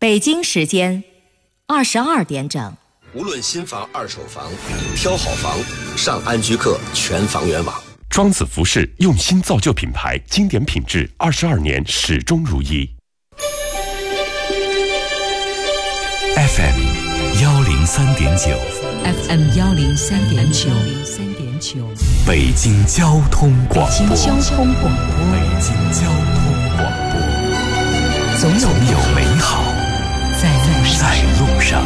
北京时间22点整。 无论新房、二手房，挑好房，上安居客全房源网。 庄子服饰用心造就品牌，经典品质，22年始终如一。 FM 103.9 FM 103.9 北京交通广播。 北京交通广播。 北京交通广播。总有美好在路上。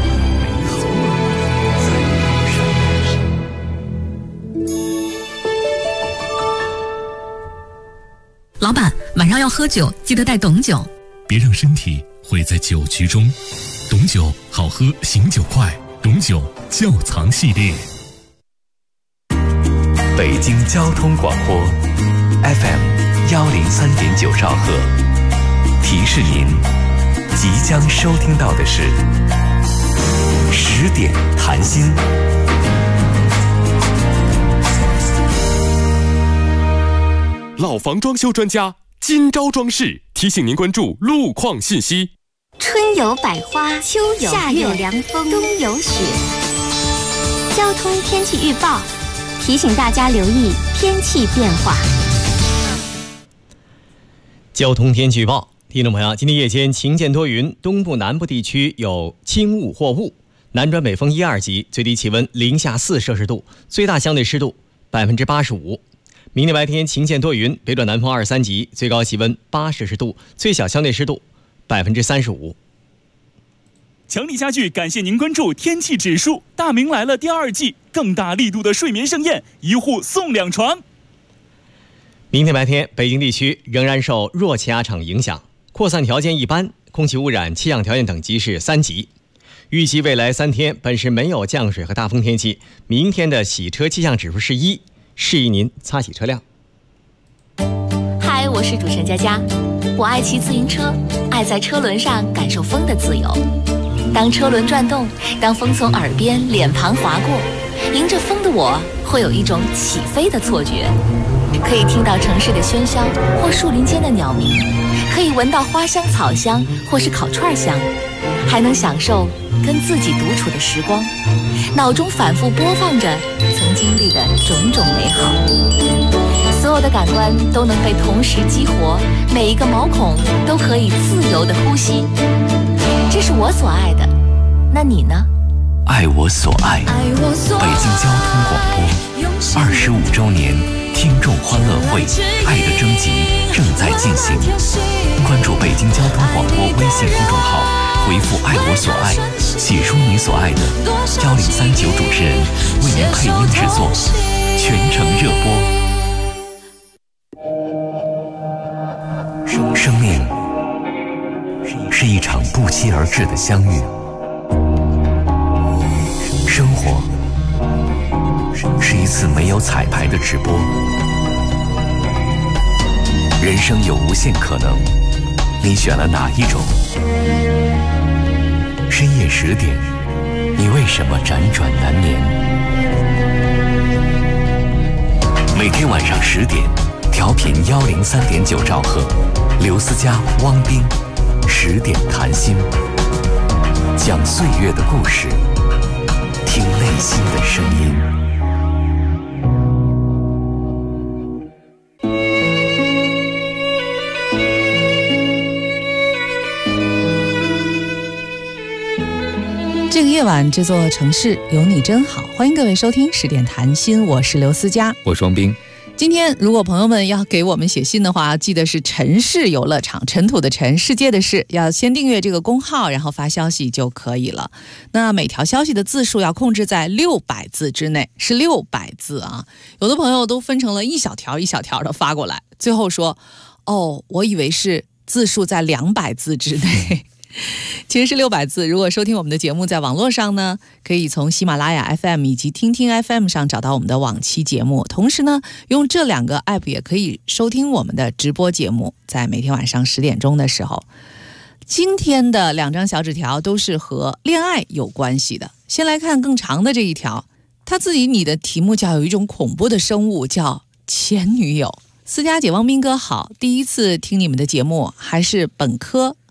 老板，晚上要喝酒，记得带董酒。 别让身体毁在酒局中。董酒好喝，醒酒快。董酒窖藏系列。 北京交通广播 FM 103.9兆赫，提示您即将收听到的是10点谈心。 老房装修专家今朝装饰提醒您关注路况信息。 春有百花，秋有夏有凉风，冬有雪。交通天气预报提醒大家留意天气变化。 交通天气预报，听众朋友，今天夜间晴间多云，东部南部地区有轻雾或雾，南转北风1、2级，最低气温零下4摄氏度，最大相对湿度85%。明天白天晴间多云，北转南风2、3级，最高气温8摄氏度，最小相对湿度35%。 强力家具感谢您关注天气指数，大明来了第2季，更大力度的睡眠盛宴，1户送2床。 明天白天北京地区仍然受弱气压场影响，扩散条件一般，空气污染气象条件等级是3级。预计未来3天本市没有降水和大风天气，明天的洗车气象指数是1，示意您擦洗车辆。 嗨，我是主持人佳佳，我爱骑自行车，爱在车轮上感受风的自由。当车轮转动，当风从耳边脸庞划过，迎着风的我会有一种起飞的错觉，可以听到城市的喧嚣或树林间的鸟鸣，可以闻到花香草香或是烤串香，还能享受跟自己独处的时光，脑中反复播放着曾经历的种种美好，所有的感官都能被同时激活，每一个毛孔都可以自由的呼吸。这是我所爱的，那你呢？ 爱我所爱。北京交通广播25周年听众欢乐会爱的征集正在进行，关注北京交通广播微信公众号，回复爱我所爱，写出你所爱的，1039主持人为您配音制作，全程热播。生命是一场不期而至的相遇，生活是一次没有彩排的直播，人生有无限可能，你选了哪一种？深夜10点，你为什么辗转难眠？每天晚上10点，调频103.9兆赫，刘思佳、汪斌10点谈心，讲岁月的故事，听内心的声音。 这个夜晚，这座城市有你真好。欢迎各位收听10点谈心，我是刘思佳， 我是汪斌。 今天如果朋友们要给我们写信的话，记得是尘世游乐场，尘土的尘，世界的世，要先订阅这个公号，然后发消息就可以了。那每条消息的字数要控制在600字之内，是600字啊。有的朋友都分成了一小条一小条的发过来，最后说哦，我以为是字数在200字之内。其实是600字。如果收听我们的节目在网络上呢，可以从喜马拉雅 FM 以及听听 FM 上找到我们的往期节目，同时呢用这2个 app 也可以收听我们的直播节目，在每天晚上10点钟的时候。今天的2张小纸条都是和恋爱有关系的。先来看更长的这一条，他自己拟的题目叫有一种恐怖的生物，叫前女友。思佳姐、汪斌哥好，第一次听你们的节目，还是本科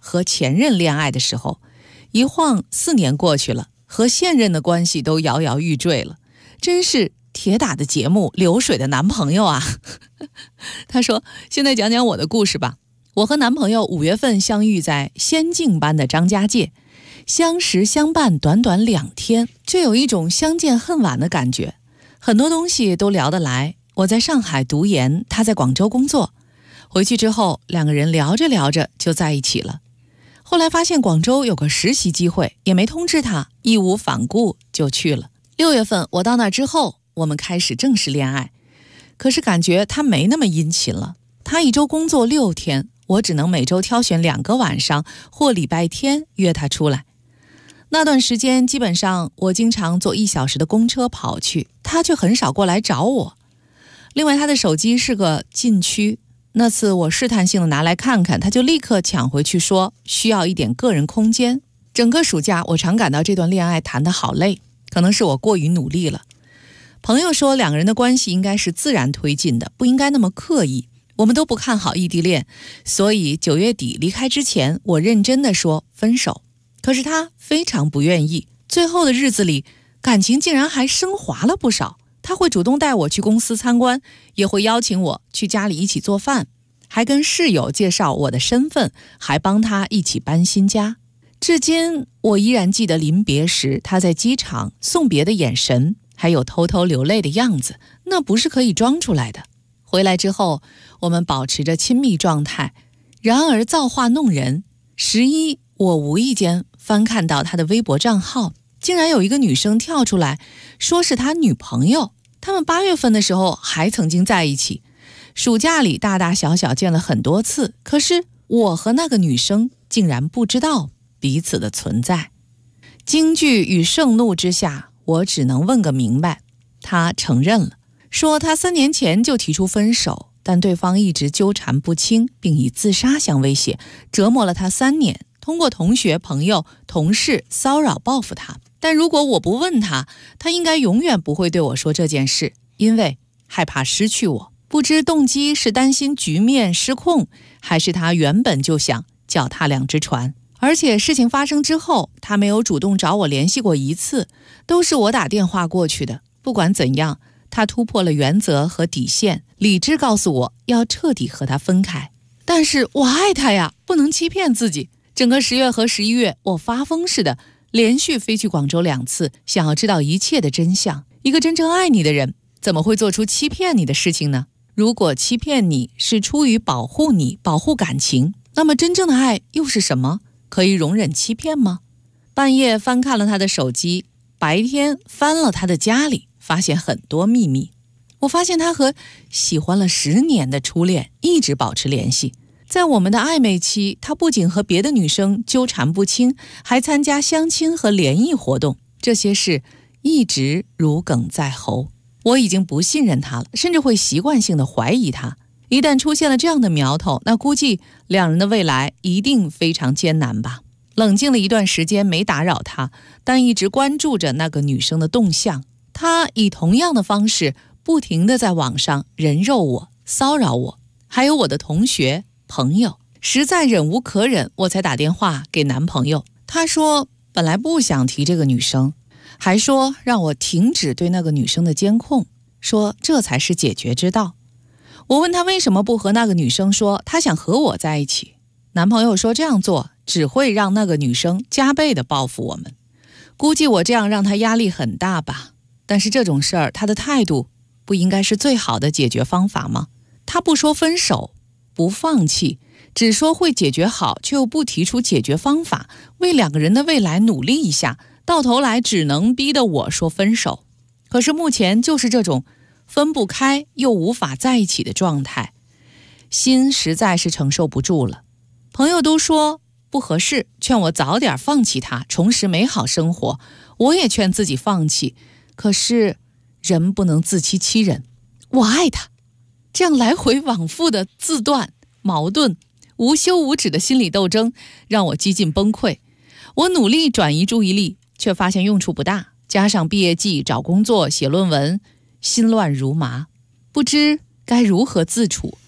和前任恋爱的时候，一晃4年过去了，和现任的关系都摇摇欲坠了，真是铁打的节目，流水的男朋友啊。他说，现在讲讲我的故事吧。我和男朋友5月份相遇在仙境般的张家界，相识相伴短短2天，却有一种相见恨晚的感觉。很多东西都聊得来，我在上海读研，他在广州工作。回去之后，2个人聊着聊着就在一起了。后来发现广州有个实习机会，也没通知他，义无反顾就去了。6月份我到那之后，我们开始正式恋爱。可是感觉他没那么殷勤了，他1周工作6天，我只能每周挑选2个晚上或礼拜天约他出来。那段时间基本上我经常坐1小时的公车跑去，他却很少过来找我。另外他的手机是个禁区，那次我试探性的拿来看看，他就立刻抢回去说需要一点个人空间。整个暑假我常感到这段恋爱谈得好累，可能是我过于努力了。朋友说2个人的关系应该是自然推进的，不应该那么刻意。我们都不看好异地恋，所以9月底离开之前，我认真的说分手。可是他非常不愿意，最后的日子里，感情竟然还升华了不少。他会主动带我去公司参观，也会邀请我去家里一起做饭，还跟室友介绍我的身份，还帮他一起搬新家。至今我依然记得临别时他在机场送别的眼神，还有偷偷流泪的样子，那不是可以装出来的。回来之后，我们保持着亲密状态。然而造化弄人，11我无意间翻看到他的微博账号，竟然有一个女生跳出来说是他女朋友，他们8月份的时候还曾经在一起，暑假里大大小小见了很多次，可是我和那个女生竟然不知道彼此的存在。惊惧与盛怒之下，我只能问个明白。他承认了，说他3年前就提出分手，但对方一直纠缠不清，并以自杀相威胁，折磨了他3年，通过同学、朋友、同事骚扰报复他。但如果我不问他，他应该永远不会对我说这件事，因为害怕失去我。不知动机是担心局面失控，还是他原本就想脚踏2只船。而且事情发生之后，他没有主动找我联系过1次，都是我打电话过去的。不管怎样，他突破了原则和底线，理智告诉我要彻底和他分开。但是我爱他呀，不能欺骗自己。整个10月和11月，我发疯似的连续飞去广州2次，想要知道一切的真相。一个真正爱你的人，怎么会做出欺骗你的事情呢？如果欺骗你是出于保护你、保护感情，那么真正的爱又是什么？可以容忍欺骗吗？半夜翻看了他的手机，白天翻了他的家里，发现很多秘密。我发现他和喜欢了10年的初恋一直保持联系。在我们的暧昧期，他不仅和别的女生纠缠不清，还参加相亲和联谊活动，这些事一直如鲠在喉。我已经不信任他了，甚至会习惯性的怀疑他。一旦出现了这样的苗头，那估计2人的未来一定非常艰难吧。冷静了一段时间没打扰他，但一直关注着那个女生的动向。他以同样的方式不停地在网上人肉我、骚扰我，还有我的同学、朋友。实在忍无可忍，我才打电话给男朋友。他说本来不想提这个女生，还说让我停止对那个女生的监控，说这才是解决之道。我问他为什么不和那个女生说他想和我在一起，男朋友说这样做只会让那个女生加倍的报复我们。估计我这样让他压力很大吧，但是这种事儿他的态度不应该是最好的解决方法吗？他不说分手，不放弃，只说会解决好，却又不提出解决方法，为2个人的未来努力一下，到头来只能逼得我说分手。可是目前就是这种分不开又无法在一起的状态，心实在是承受不住了。朋友都说不合适，劝我早点放弃他，重拾美好生活。我也劝自己放弃，可是人不能自欺欺人。我爱他，这样来回往复的自断、矛盾、无休无止的心理斗争让我几近崩溃。我努力转移注意力，却发现用处不大，加上毕业季、找工作、写论文，心乱如麻，不知该如何自处。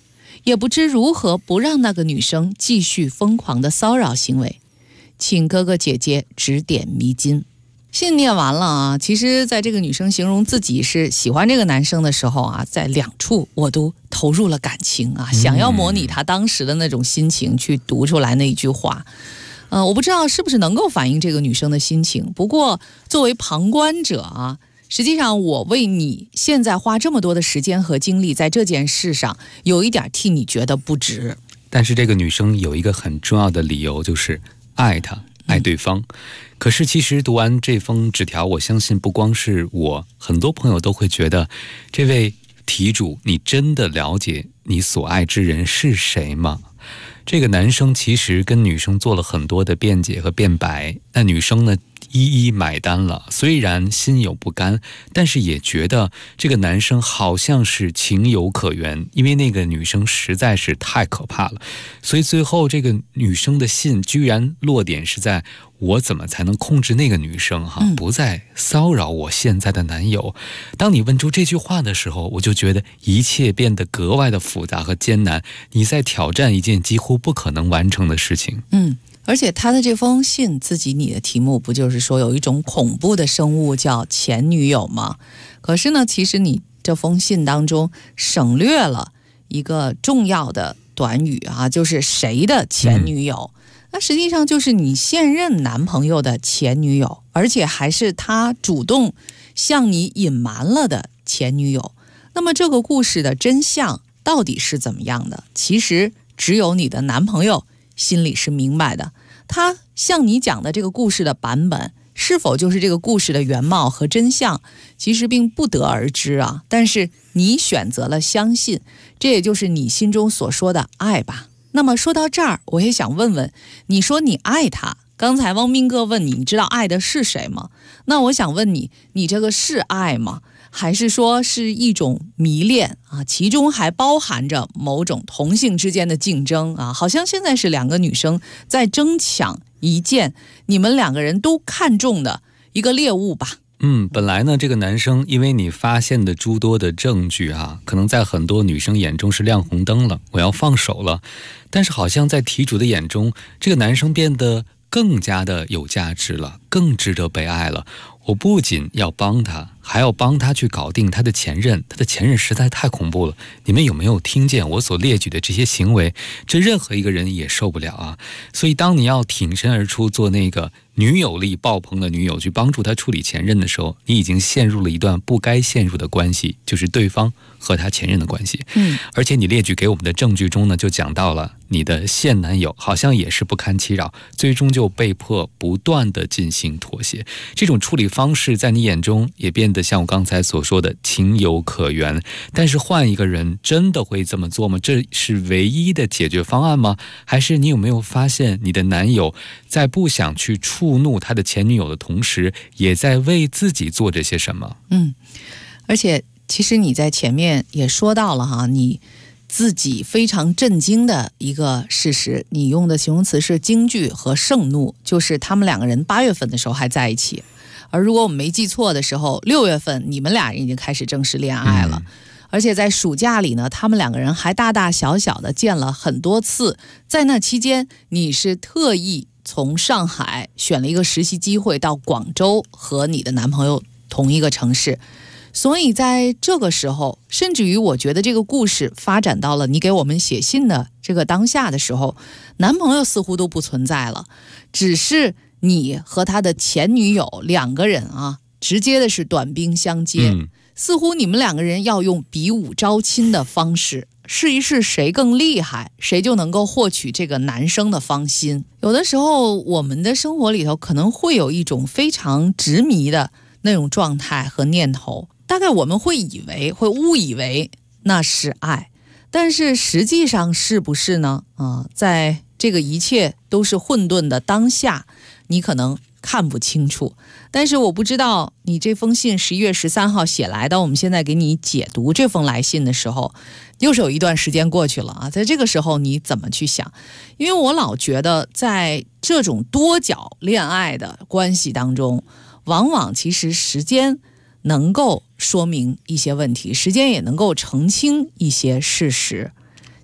也不知如何不让那个女生继续疯狂的骚扰行为，请哥哥姐姐指点迷津。信念完了啊，其实在这个女生形容自己是喜欢这个男生的时候啊，在两处我都投入了感情啊，想要模拟她当时的那种心情去读出来那一句话。我不知道是不是能够反映这个女生的心情，不过作为旁观者啊，实际上我为你现在花这么多的时间和精力在这件事上，有一点替你觉得不值。 但是这个女生有一个很重要的理由，就是爱他，爱对方。可是其实读完这封纸条，我相信不光是我，很多朋友都会觉得，这位题主，你真的了解你所爱之人是谁吗？这个男生其实跟女生做了很多的辩解和辩白，那女生呢一一买单了，虽然心有不甘，但是也觉得这个男生好像是情有可原，因为那个女生实在是太可怕了。所以最后这个女生的信居然落点是在我怎么才能控制那个女生不再骚扰我现在的男友。当你问出这句话的时候，我就觉得一切变得格外的复杂和艰难，你在挑战一件几乎不可能完成的事情。 而且他的这封信自己你的题目不就是说有一种恐怖的生物叫前女友吗？可是呢，其实你这封信当中省略了一个重要的短语啊，就是谁的前女友。那实际上就是你现任男朋友的前女友，而且还是他主动向你隐瞒了的前女友。那么这个故事的真相到底是怎么样的？其实只有你的男朋友心里是明白的。他向你讲的这个故事的版本，是否就是这个故事的原貌和真相，其实并不得而知啊。但是你选择了相信，这也就是你心中所说的爱吧。那么说到这儿，我也想问问，你说你爱他，刚才汪斌哥问你，你知道爱的是谁吗？那我想问你，你这个是爱吗？还是说是一种迷恋啊？其中还包含着某种同性之间的竞争啊？好像现在是两个女生在争抢一件你们两个人都看中的一个猎物吧。 本来呢，这个男生因为你发现的诸多的证据可能在很多女生眼中是亮红灯了，我要放手了。但是好像在题主的眼中，这个男生变得更加的有价值了，更值得被爱了。我不仅要帮他，还要帮他去搞定他的前任，他的前任实在太恐怖了。你们有没有听见我所列举的这些行为？这任何一个人也受不了啊！所以当你要挺身而出做那个女友力爆棚的女友，去帮助他处理前任的时候，你已经陷入了一段不该陷入的关系，就是对方和他前任的关系。而且你列举给我们的证据中呢，就讲到了你的现男友好像也是不堪其扰，最终就被迫不断的进行妥协。这种处理方式在你眼中也变得像我刚才所说的情有可原，但是换一个人真的会这么做吗？这是唯一的解决方案吗？还是你有没有发现你的男友在不想去触怒他的前女友的同时，也在为自己做着些什么？ 而且其实你在前面也说到了你自己非常震惊的一个事实，你用的形容词是惊惧和盛怒，就是他们两个人8月份的时候还在一起，而如果我们没记错的时候，6月份你们俩人已经开始正式恋爱了。而且在暑假里呢，他们两个人还大大小小的见了很多次。在那期间，你是特意从上海选了一个实习机会到广州和你的男朋友同一个城市。所以在这个时候，甚至于我觉得这个故事发展到了你给我们写信的这个当下的时候，男朋友似乎都不存在了，只是你和他的前女友两个人直接的是短兵相接。似乎你们两个人要用比武招亲的方式试一试谁更厉害，谁就能够获取这个男生的芳心。有的时候我们的生活里头可能会有一种非常执迷的那种状态和念头，大概我们会误以为那是爱，但是实际上是不是呢？在这个一切都是混沌的当下，你可能看不清楚。但是我不知道你这封信11月13号写来的，我们现在给你解读这封来信的时候，又是有一段时间过去了在这个时候你怎么去想？因为我老觉得在这种多角恋爱的关系当中，往往其实时间能够说明一些问题，时间也能够澄清一些事实。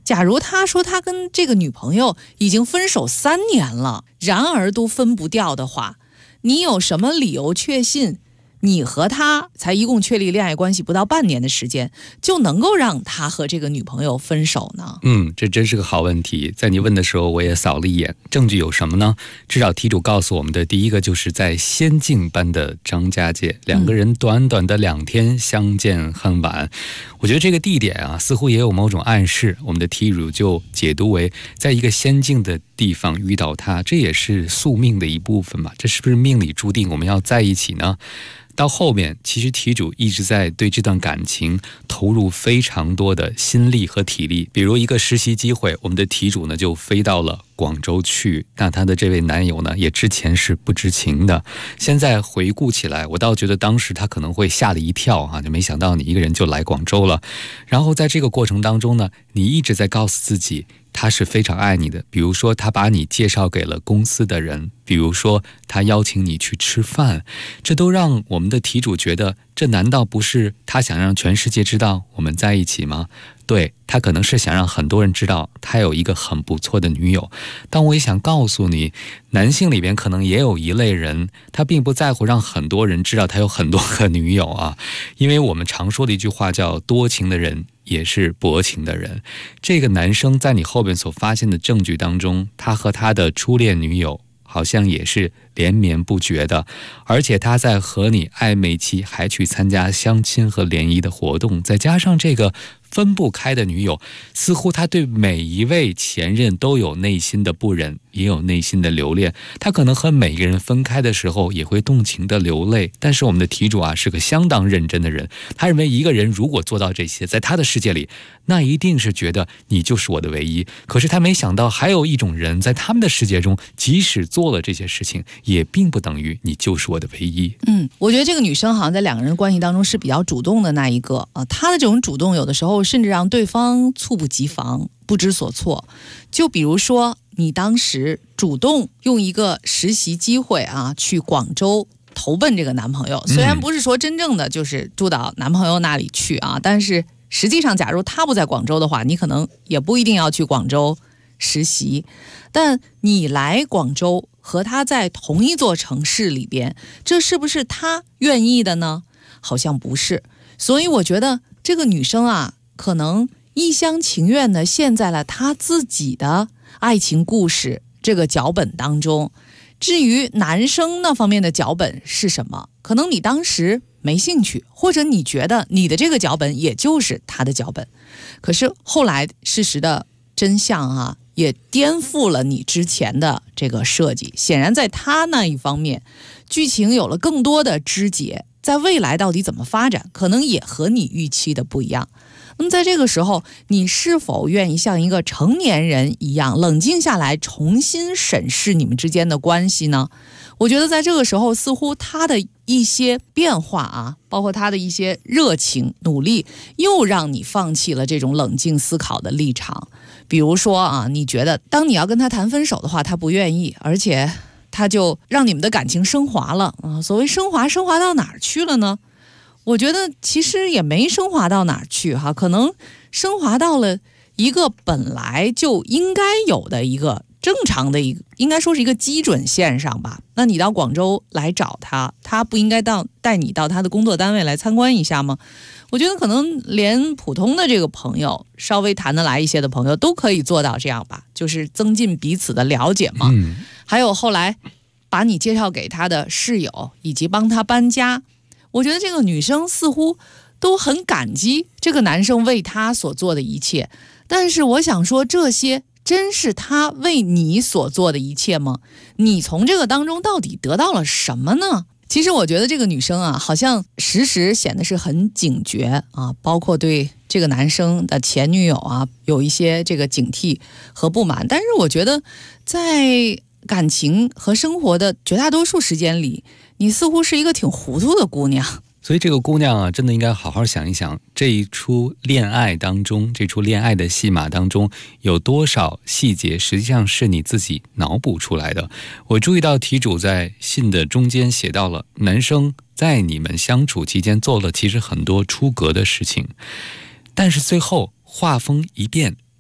假如他说他跟这个女朋友已经分手3年了，然而都分不掉的话，你有什么理由确信你和他才一共确立恋爱关系不到半年的时间，就能够让他和这个女朋友分手呢？ 这真是个好问题。在你问的时候，我也扫了一眼，证据有什么呢？至少题主告诉我们的第一个，就是在仙境般的张家界，两个人短短的2天相见恨晚。我觉得这个地点啊，似乎也有某种暗示。我们的题主就解读为，在一个仙境的地方遇到他，这也是宿命的一部分嘛？这是不是命里注定我们要在一起呢？到后面，其实题主一直在对这段感情投入非常多的心力和体力。比如一个实习机会，我们的题主呢就飞到了广州去，那她的这位男友呢也之前是不知情的。现在回顾起来，我倒觉得当时他可能会吓了一跳啊，就没想到你一个人就来广州了。然后在这个过程当中呢，你一直在告诉自己他是非常爱你的，比如说他把你介绍给了公司的人，比如说他邀请你去吃饭，这都让我们的题主觉得，这难道不是他想让全世界知道我们在一起吗？对，他可能是想让很多人知道他有一个很不错的女友。但我也想告诉你，男性里边可能也有一类人，他并不在乎让很多人知道他有很多个女友啊，因为我们常说的一句话叫多情的人也是薄情的人。这个男生在你后边所发现的证据当中，他和他的初恋女友好像也是连绵不绝的，而且他在和你暧昧期还去参加相亲和联谊的活动，再加上这个分不开的女友，似乎他对每一位前任都有内心的不忍，也有内心的留恋。他可能和每个人分开的时候也会动情的流泪，但是我们的题主啊是个相当认真的人，他认为一个人如果做到这些，在他的世界里，那一定是觉得你就是我的唯一。可是他没想到还有一种人，在他们的世界中，即使做了这些事情，也并不等于你就是我的唯一。 我觉得这个女生好像在2个人关系当中是比较主动的那一个啊，她的这种主动有的时候甚至让对方猝不及防，不知所措。就比如说你当时主动用一个实习机会啊，去广州投奔这个男朋友，虽然不是说真正的就是住到男朋友那里去啊，但是实际上假如他不在广州的话，你可能也不一定要去广州实习。但你来广州和他在同一座城市里边，这是不是他愿意的呢？好像不是。所以我觉得这个女生啊，可能一厢情愿地陷在了她自己的爱情故事这个脚本当中。至于男生那方面的脚本是什么，可能你当时没兴趣，或者你觉得你的这个脚本也就是他的脚本。可是后来事实的真相啊，也颠覆了你之前的这个设计。显然在他那一方面，剧情有了更多的枝节，在未来到底怎么发展，可能也和你预期的不一样。那么在这个时候，你是否愿意像一个成年人一样冷静下来，重新审视你们之间的关系呢？我觉得在这个时候，似乎他的一些变化啊，包括他的一些热情努力，又让你放弃了这种冷静思考的立场。比如说啊，你觉得当你要跟他谈分手的话，他不愿意，而且他就让你们的感情升华了啊。所谓升华到哪儿去了呢？我觉得其实也没升华到哪儿去哈，可能升华到了一个本来就应该有的一个正常的一个，应该说是一个基准线上吧。那你到广州来找他，他不应该带你到他的工作单位来参观一下吗？我觉得可能连普通的这个朋友，稍微谈得来一些的朋友都可以做到这样吧，就是增进彼此的了解嘛。还有后来把你介绍给他的室友，以及帮他搬家，我觉得这个女生似乎都很感激这个男生为她所做的一切。但是我想说，这些真是他为你所做的一切吗？你从这个当中到底得到了什么呢？其实我觉得这个女生啊，好像时时显得是很警觉啊，包括对这个男生的前女友啊有一些这个警惕和不满。但是我觉得在感情和生活的绝大多数时间里，你似乎是一个挺糊涂的姑娘。 所以这个姑娘啊，真的应该好好想一想，这一出恋爱当中，这出恋爱的戏码当中，有多少细节实际上是你自己脑补出来的。我注意到题主在信的中间写到了，男生在你们相处期间做了其实很多出格的事情，但是最后话锋一变，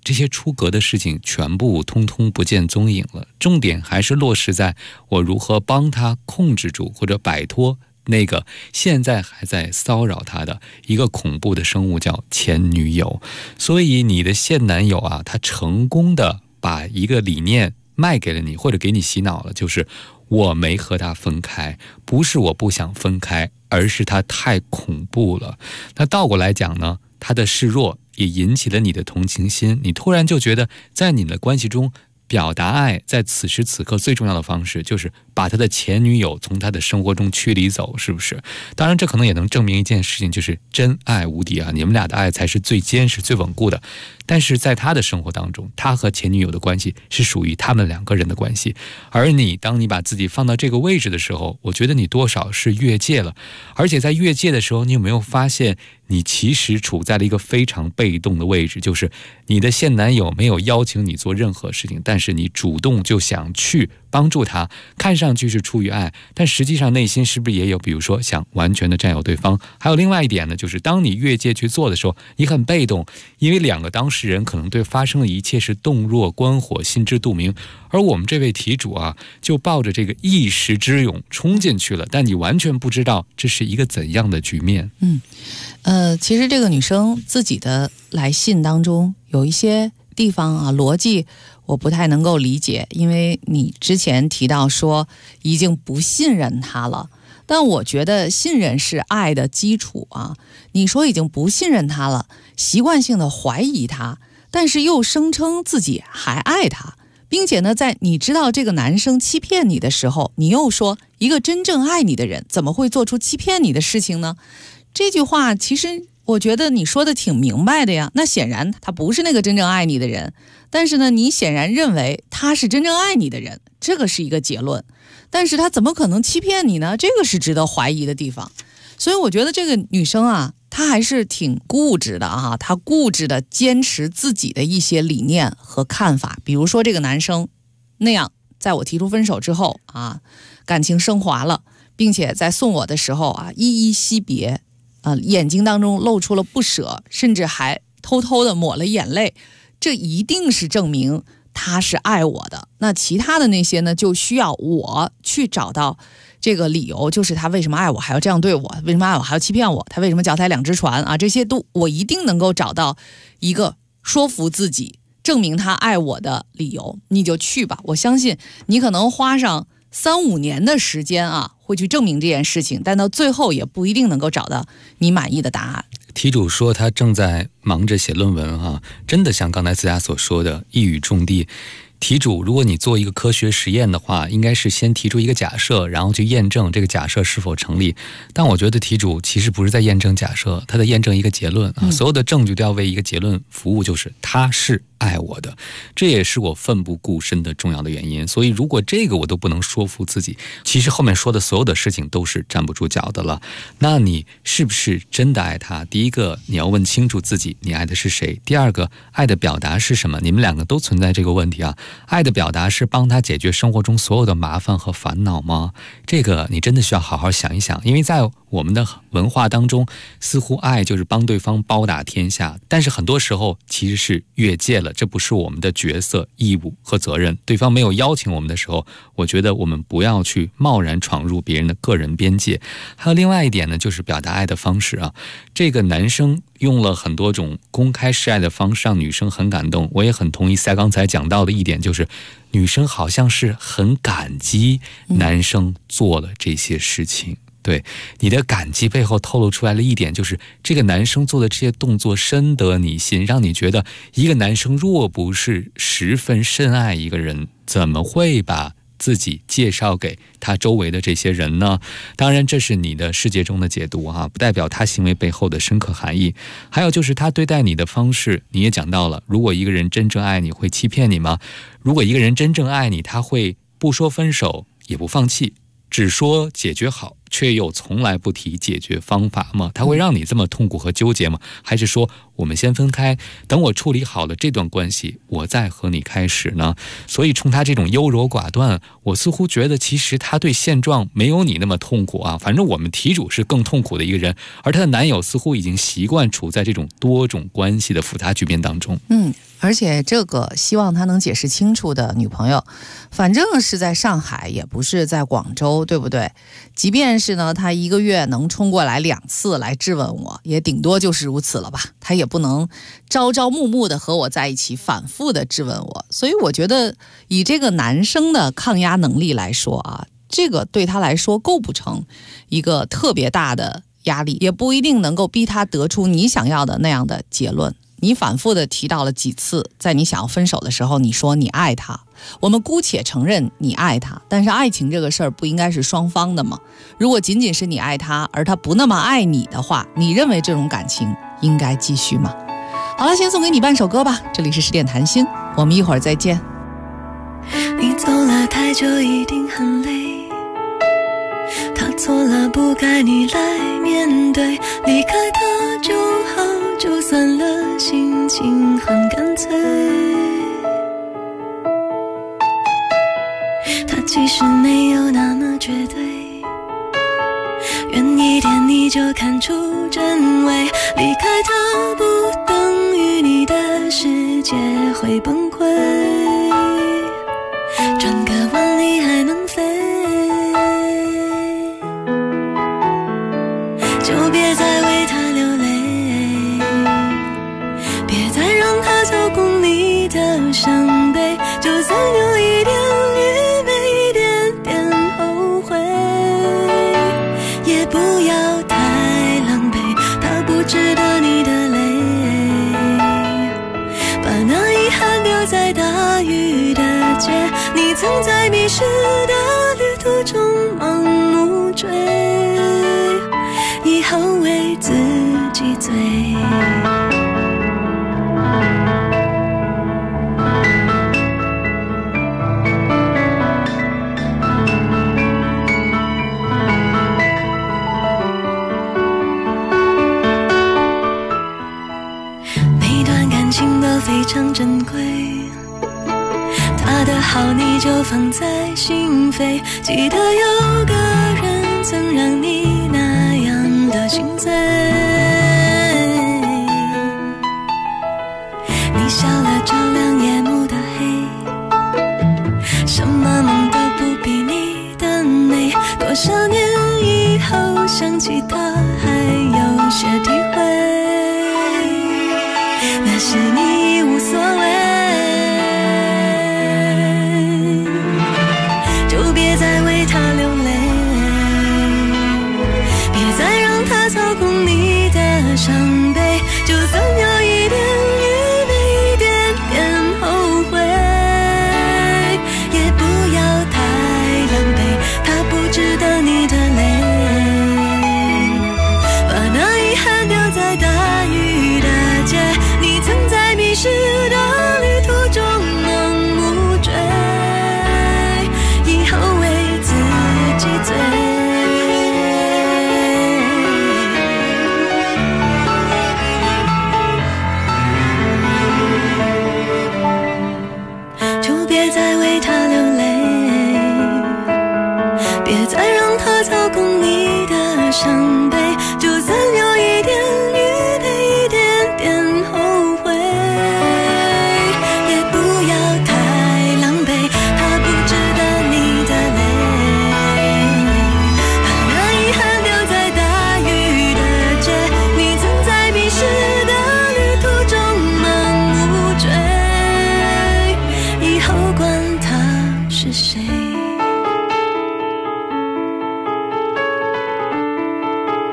这些出格的事情全部通通不见踪影了，重点还是落实在我如何帮他控制住或者摆脱那个现在还在骚扰他的一个恐怖的生物，叫前女友。所以你的现男友啊，他成功的把一个理念卖给了你，或者给你洗脑了，就是我没和他分开，不是我不想分开，而是他太恐怖了。那倒过来讲呢，他的示弱也引起了你的同情心，你突然就觉得在你的关系中表达爱，在此时此刻最重要的方式就是把他的前女友从他的生活中驱离走，是不是？当然这可能也能证明一件事情，就是真爱无敌啊，你们俩的爱才是最坚实最稳固的。但是在他的生活当中，他和前女友的关系是属于他们两个人的关系，而你当你把自己放到这个位置的时候，我觉得你多少是越界了。而且在越界的时候，你有没有发现你其实处在了一个非常被动的位置，就是你的现男友没有邀请你做任何事情，但是你主动就想去帮助他，看上去是出于爱，但实际上内心是不是也有比如说想完全的占有对方。还有另外一点呢，就是当你越界去做的时候，你很被动，因为两个当事人可能对发生的一切是洞若观火，心知肚明，而我们这位题主啊，就抱着这个一时之勇冲进去了，但你完全不知道这是一个怎样的局面。 其实这个女生自己的来信当中有一些地方啊，逻辑我不太能够理解，因为你之前提到说已经不信任他了，但我觉得信任是爱的基础啊。你说已经不信任他了，习惯性的怀疑他，但是又声称自己还爱他，并且呢，在你知道这个男生欺骗你的时候，你又说一个真正爱你的人怎么会做出欺骗你的事情呢？这句话其实我觉得你说的挺明白的呀，那显然他不是那个真正爱你的人，但是呢，你显然认为他是真正爱你的人，这个是一个结论。但是他怎么可能欺骗你呢？这个是值得怀疑的地方。所以我觉得这个女生啊，她还是挺固执的啊，她固执的坚持自己的一些理念和看法。比如说这个男生那样，在我提出分手之后啊，感情升华了，并且在送我的时候啊，依依惜别。眼睛当中露出了不舍，甚至还偷偷的抹了眼泪，这一定是证明他是爱我的。那其他的那些呢，就需要我去找到这个理由，就是他为什么爱我还要这样对我，为什么爱我还要欺骗我，他为什么脚踩两只船啊，这些都我一定能够找到一个说服自己证明他爱我的理由。你就去吧，我相信你可能花上3-5年的时间啊，会去证明这件事情，但到最后也不一定能够找到你满意的答案。 题主说他正在忙着写论文啊，真的像刚才自家所说的一语中的。题主，如果你做一个科学实验的话，应该是先提出一个假设，然后去验证这个假设是否成立。但我觉得题主其实不是在验证假设，他在验证一个结论啊。所有的证据都要为一个结论服务，就是他是爱我的，这也是我奋不顾身的重要的原因。所以如果这个我都不能说服自己，其实后面说的所有的事情都是站不住脚的了。那你是不是真的爱他？第一个，你要问清楚自己你爱的是谁。第二个，爱的表达是什么？你们两个都存在这个问题啊。爱的表达是帮他解决生活中所有的麻烦和烦恼吗？这个你真的需要好好想一想。因为在我们的文化当中，似乎爱就是帮对方包打天下，但是很多时候其实是越界了，这不是我们的角色、义务和责任。对方没有邀请我们的时候，我觉得我们不要去贸然闯入别人的个人边界。还有另外一点呢，就是表达爱的方式啊。这个男生用了很多种公开示爱的方式，让女生很感动。我也很同意赛刚才讲到的一点，就是女生好像是很感激男生做了这些事情。对，你的感激背后透露出来了一点，就是这个男生做的这些动作深得你心，让你觉得一个男生若不是十分深爱一个人，怎么会把自己介绍给他周围的这些人呢？当然这是你的世界中的解读啊，不代表他行为背后的深刻含义。还有就是他对待你的方式，你也讲到了，如果一个人真正爱你，会欺骗你吗？如果一个人真正爱你，他会不说分手也不放弃，只说解决好却又从来不提解决方法吗？他会让你这么痛苦和纠结吗？还是说我们先分开，等我处理好了这段关系，我再和你开始呢？所以冲他这种优柔寡断，我似乎觉得其实他对现状没有你那么痛苦啊。反正我们题主是更痛苦的一个人，而她的男友似乎已经习惯处在这种多种关系的复杂局面当中。 而且这个希望他能解释清楚的女朋友，反正是在上海，也不是在广州，对不对？即便是呢，他1个月能冲过来2次来质问我，也顶多就是如此了吧。他也不能朝朝暮暮的和我在一起，反复的质问我。所以我觉得，以这个男生的抗压能力来说啊，这个对他来说构不成一个特别大的压力，也不一定能够逼他得出你想要的那样的结论。你反复的提到了几次，在你想要分手的时候，你说你爱他，我们姑且承认你爱他，但是爱情这个事儿不应该是双方的吗？如果仅仅是你爱他，而他不那么爱你的话，你认为这种感情应该继续吗？好了，先送给你半首歌吧，这里是10点谈心，我们一会儿再见。 你走了太久一定很累，他错了不该你来面对，离开他就好就算了，心情很干脆。他其实没有那么绝对，远一点你就看出真伪，离开他不等于你的世界会崩溃，转个弯你还能飞，就别再为他流泪，别再让他操控你的伤悲，就算有一点愚昧，一点点后悔，也不要太狼狈，他不值得你的泪，把那遗憾留在大雨的街，你曾在迷失的旅途中盲目追，以后为自己醉。每段感情都非常珍贵，他的好你就放在心扉，记得有个人曾让你那样的心醉，你笑了照亮夜幕的黑，什么梦都不比你的美，多少年以后想起他还有些体会，那是你无所谓，就别再为他流泪，别再让他操控你的伤悲，就算有一点愚昧，一点点后悔，也不要太狼狈，他不值得你的泪，把那遗憾留在大雨的街，你曾在迷失的旅途中盲目追，以后为自己醉，就别再为他流泪，别再让他操控你的伤悲，就算有一点愚昧，一点点后悔，也不要太狼狈，他不值得你的泪，把那遗憾留在大雨的街，你曾在迷失的旅途中盲目追，以后管他是谁。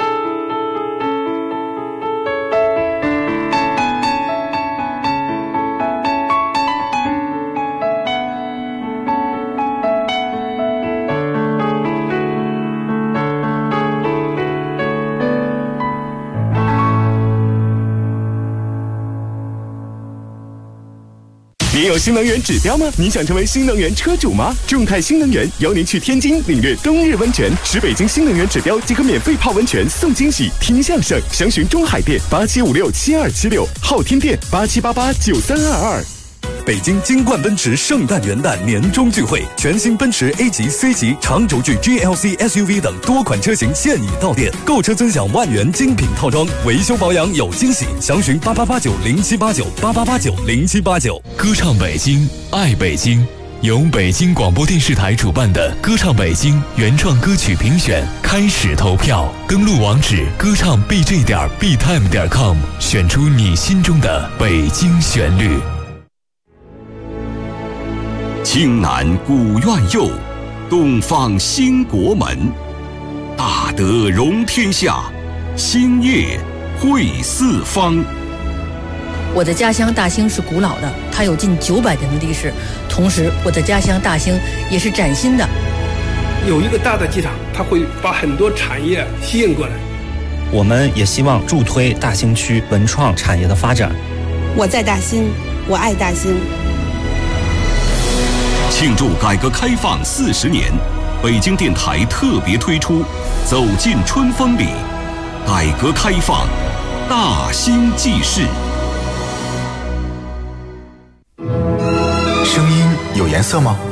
也有新能源指标吗？你想成为新能源车主吗？众泰新能源邀您去天津领略冬日温泉，持北京新能源指标即可免费泡温泉送惊喜，听相声，详询中海店87567276，昊天店87889322。 北京金冠奔驰圣诞元旦年终聚会，全新奔驰 A 级、C 级、长轴距 GLC SUV 等多款车型现已到店，购车尊享万元精品套装，维修保养有惊喜，详询8889078988890789。 歌唱北京，爱北京，由北京广播电视台主办的歌唱北京原创歌曲评选开始投票，登录网址歌唱 bj.btime.com， 选出你心中的北京旋律。 青南古院右，东方兴国门。大德容天下，兴业惠四方。 我的家乡大兴是古老的，它有近900年的历史。同时，我的家乡大兴也是崭新的。 有一个大的机场，它会把很多产业吸引过来。 我们也希望助推大兴区文创产业的发展。 我在大兴，我爱大兴。 庆祝改革开放40年，北京电台特别推出《走进春风里》，改革开放大兴记事。 声音有颜色吗？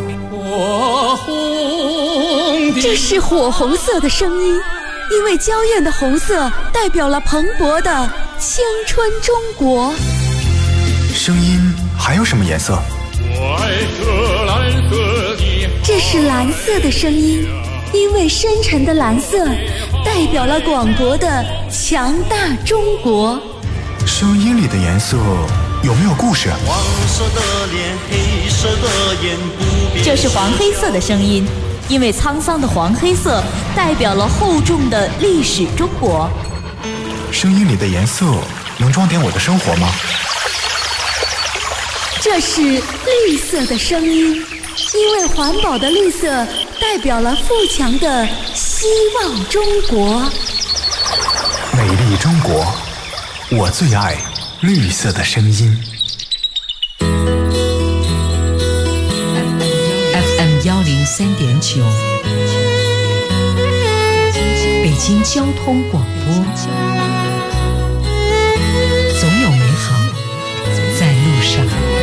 这是火红色的声音，因为娇艳的红色代表了蓬勃的青春中国。 声音还有什么颜色？ 这是蓝色的声音，因为深沉的蓝色代表了广博的强大中国。 声音里的颜色有没有故事？ 黄色的脸，黑色的眼， 这是黄黑色的声音，因为沧桑的黄黑色代表了厚重的历史中国。 声音里的颜色能装点我的生活吗？ 这是绿色的声音，因为环保的绿色代表了富强的希望中国。 美丽中国，我最爱绿色的声音。 FM 103.9，北京交通广播，总有美好在路上。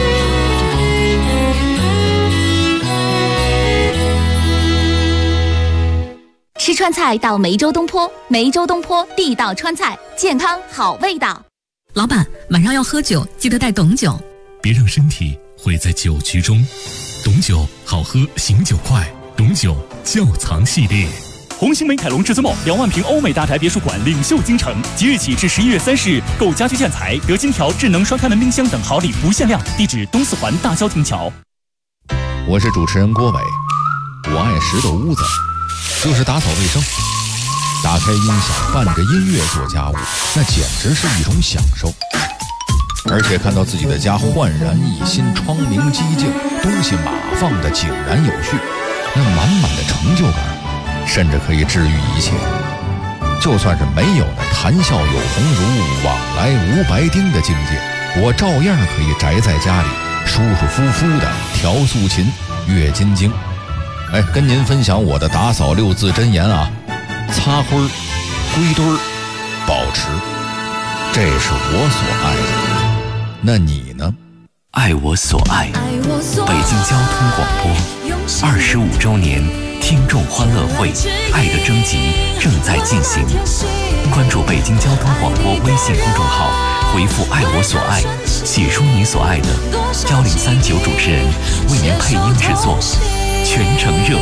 吃川菜到梅州东坡，梅州东坡地道川菜，健康好味道。 老板，晚上要喝酒，记得带董酒。 别让身体毁在酒局中。董酒好喝，醒酒快。董酒窖藏系列。 红星美凯龙至尊梦2万平欧美大宅别墅馆领袖京城，即日起至11月30日，购家居建材得金条、智能双开门冰箱等好礼不限量。地址东四环大郊亭桥。 我是主持人郭伟，我爱石头屋子，就是打扫卫生，打开音响，伴着音乐做家务，那简直是一种享受。而且看到自己的家焕然一新，窗明几净，东西码放的井然有序，那满满的成就感，甚至可以治愈一切。就算是没有那谈笑有鸿儒，往来无白丁的境界，我照样可以宅在家里，舒舒服服的调素琴，阅金经。跟您分享我的打扫6字真言啊：擦灰儿、归堆儿、保持，这是我所爱的。那你呢？ 爱我所爱，北京交通广播25周年听众欢乐会爱的征集正在进行，关注北京交通广播微信公众号，回复爱我所爱，写出你所爱的，1039主持人为您配音制作，全程热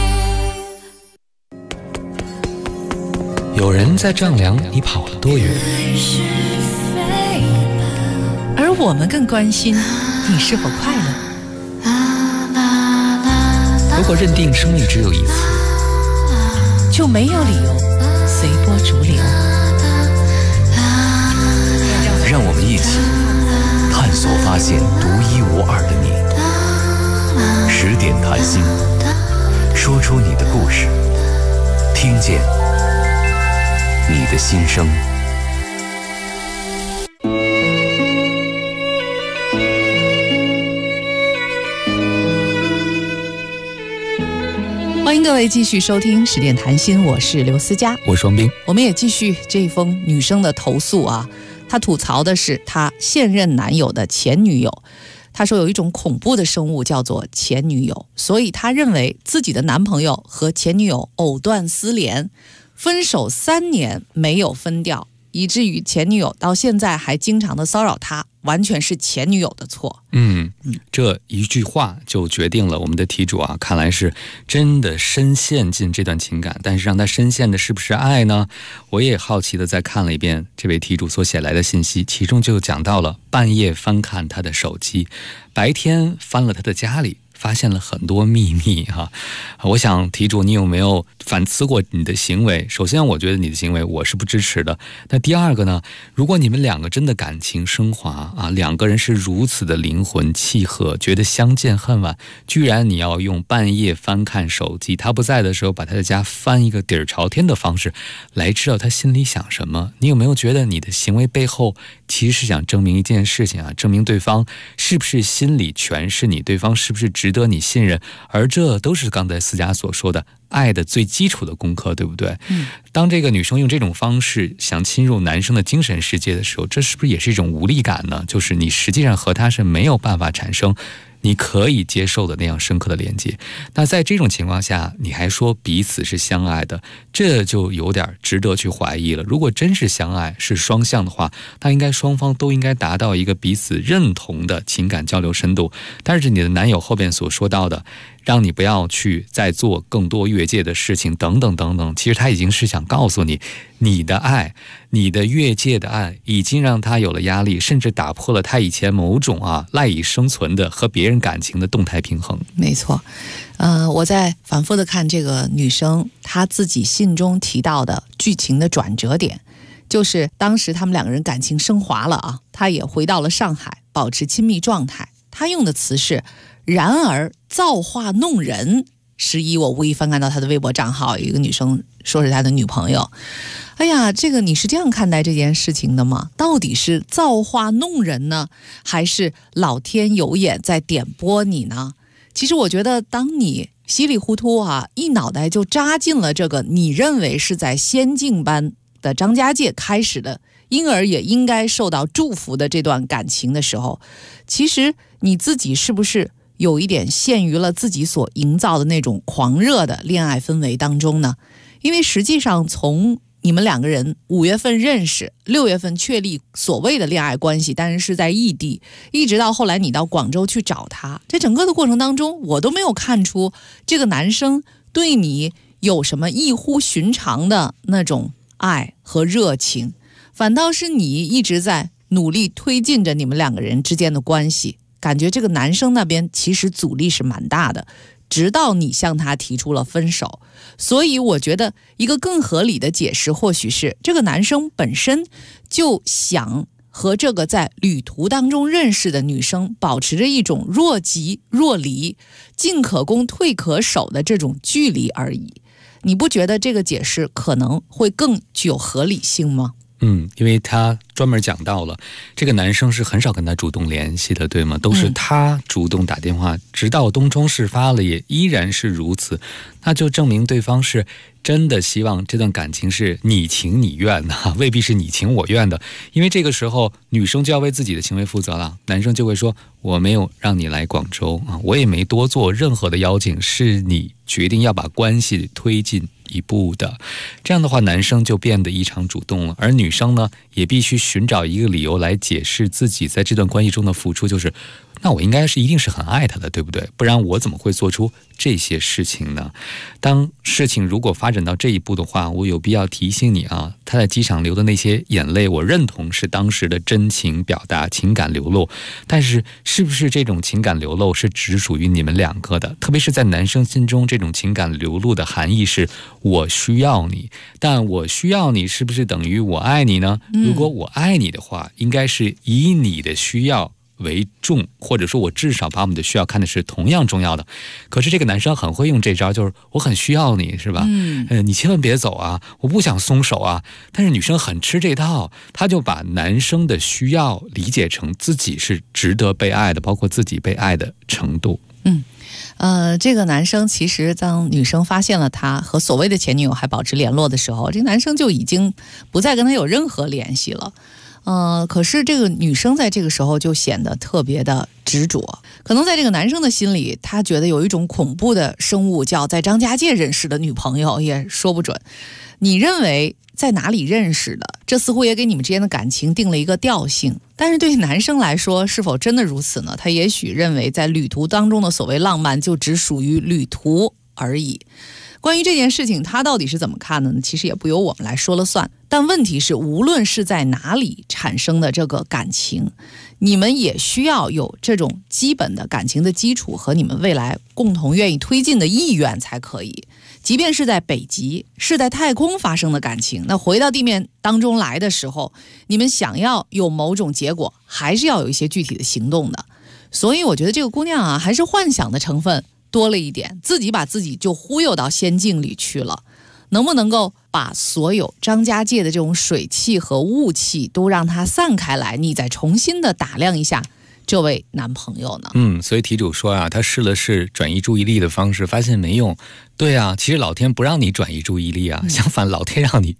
播。有人在丈量你跑了多远， 而我们更关心你是否快乐。 如果认定生命只有一次， 就没有理由随波逐流。 让我们一起探索发现独一无二的你。10点谈心，说出你的故事，听见你的心声。 欢迎各位继续收听10点谈心，我是刘思佳， 我是王斌。 我们也继续这封女生的投诉啊，她吐槽的是她现任男友的前女友。她说有一种恐怖的生物叫做前女友，所以她认为自己的男朋友和前女友藕断丝连，分手3年没有分掉，以至于前女友到现在还经常的骚扰她，完全是前女友的错。 这一句话就决定了我们的题主啊，看来是真的深陷进这段情感，但是让他深陷的是不是爱呢？我也好奇的再看了一遍这位题主所写来的信息，其中就讲到了半夜翻看他的手机，白天翻了他的家里，发现了很多秘密哈。我想题主你有没有反思过你的行为？首先我觉得你的行为我是不支持的，那第二个呢，如果你们两个真的感情升华啊，两个人是如此的灵魂契合，觉得相见恨晚，居然你要用半夜翻看手机，他不在的时候把他的家翻一个底儿朝天的方式来知道他心里想什么，你有没有觉得你的行为背后其实是想证明一件事情啊，证明对方是不是心里全是你，对方是不是值得你信任，而这都是刚才思佳所说的爱的最基础的功课，对不对？当这个女生用这种方式想侵入男生的精神世界的时候，这是不是也是一种无力感呢？就是你实际上和他是没有办法产生你可以接受的那样深刻的连接。那在这种情况下你还说彼此是相爱的，这就有点值得去怀疑了。如果真是相爱是双向的话，那应该双方都应该达到一个彼此认同的情感交流深度。但是你的男友后边所说到的让你不要去再做更多越界的事情等等等等，其实他已经是想告诉你，你的爱，你的越界的爱已经让他有了压力，甚至打破了他以前某种赖以生存的和别人感情的动态平衡。 没错，我在反复的看这个女生她自己信中提到的剧情的转折点，就是当时他们两个人感情升华了啊，她也回到了上海，保持亲密状态。她用的词是然而造化弄人。11我无意翻看到她的微博账号，有一个女生说是她的女朋友。哎呀，这个你是这样看待这件事情的吗？到底是造化弄人呢，还是老天有眼在点拨你呢？其实我觉得当你稀里糊涂一脑袋就扎进了这个你认为是在仙境般的张家界开始的，因而也应该受到祝福的这段感情的时候，其实你自己是不是有一点陷于了自己所营造的那种狂热的恋爱氛围当中呢？因为实际上从你们两个人5月份认识，6月份确立所谓的恋爱关系，但是在异地，一直到后来你到广州去找他，这整个的过程当中我都没有看出这个男生对你有什么异乎寻常的那种爱和热情，反倒是你一直在努力推进着你们两个人之间的关系，感觉这个男生那边其实阻力是蛮大的，直到你向他提出了分手。所以我觉得一个更合理的解释或许是这个男生本身就想和这个在旅途当中认识的女生保持着一种若即若离，进可攻退可守的这种距离而已。你不觉得这个解释可能会更具有合理性吗？ 因为他专门讲到了这个男生是很少跟他主动联系的，对吗？都是他主动打电话，直到东窗事发了也依然是如此，那就证明对方是真的希望这段感情是你情你愿的，未必是你情我愿的。因为这个时候女生就要为自己的行为负责了，男生就会说我没有让你来广州我也没多做任何的邀请，是你决定要把关系推进一步的。这样的话男生就变得异常主动了，而女生呢也必须寻找一个理由来解释自己在这段关系中的付出，就是那我应该是一定是很爱他的，对不对？不然我怎么会做出这些事情呢？当事情如果发展到这一步的话，我有必要提醒你他在机场流的那些眼泪，我认同是当时的真情表达，情感流露，但是是不是这种情感流露是只属于你们两个的？特别是在男生心中，这种情感流露的含义是我需要你，但我需要你是不是等于我爱你呢？如果我爱你的话，应该是以你的需要为重，或者说我至少把我们的需要看的是同样重要的。可是这个男生很会用这招，就是我很需要你，是吧？你千万别走啊，我不想松手啊。但是女生很吃这套，她就把男生的需要理解成自己是值得被爱的，包括自己被爱的程度。 这个男生其实当女生发现了他和所谓的前女友还保持联络的时候，这个男生就已经不再跟他有任何联系了。可是这个女生在这个时候就显得特别的执着，可能在这个男生的心里，他觉得有一种恐怖的生物叫在张家界认识的女朋友，也说不准。你认为在哪里认识的，这似乎也给你们之间的感情定了一个调性。但是对于男生来说，是否真的如此呢？他也许认为在旅途当中的所谓浪漫就只属于旅途而已。关于这件事情他到底是怎么看的呢？其实也不由我们来说了算。但问题是，无论是在哪里产生的这个感情，你们也需要有这种基本的感情的基础和你们未来共同愿意推进的意愿才可以。即便是在北极，是在太空发生的感情，那回到地面当中来的时候，你们想要有某种结果，还是要有一些具体的行动的。所以我觉得这个姑娘啊，还是幻想的成分多了一点，自己把自己就忽悠到仙境里去了。能不能够把所有张家界的这种水汽和雾气都让它散开来，你再重新的打量一下这位男朋友呢？ 所以题主说啊，他试了试转移注意力的方式，发现没用。对啊，其实老天不让你转移注意力啊，相反老天让你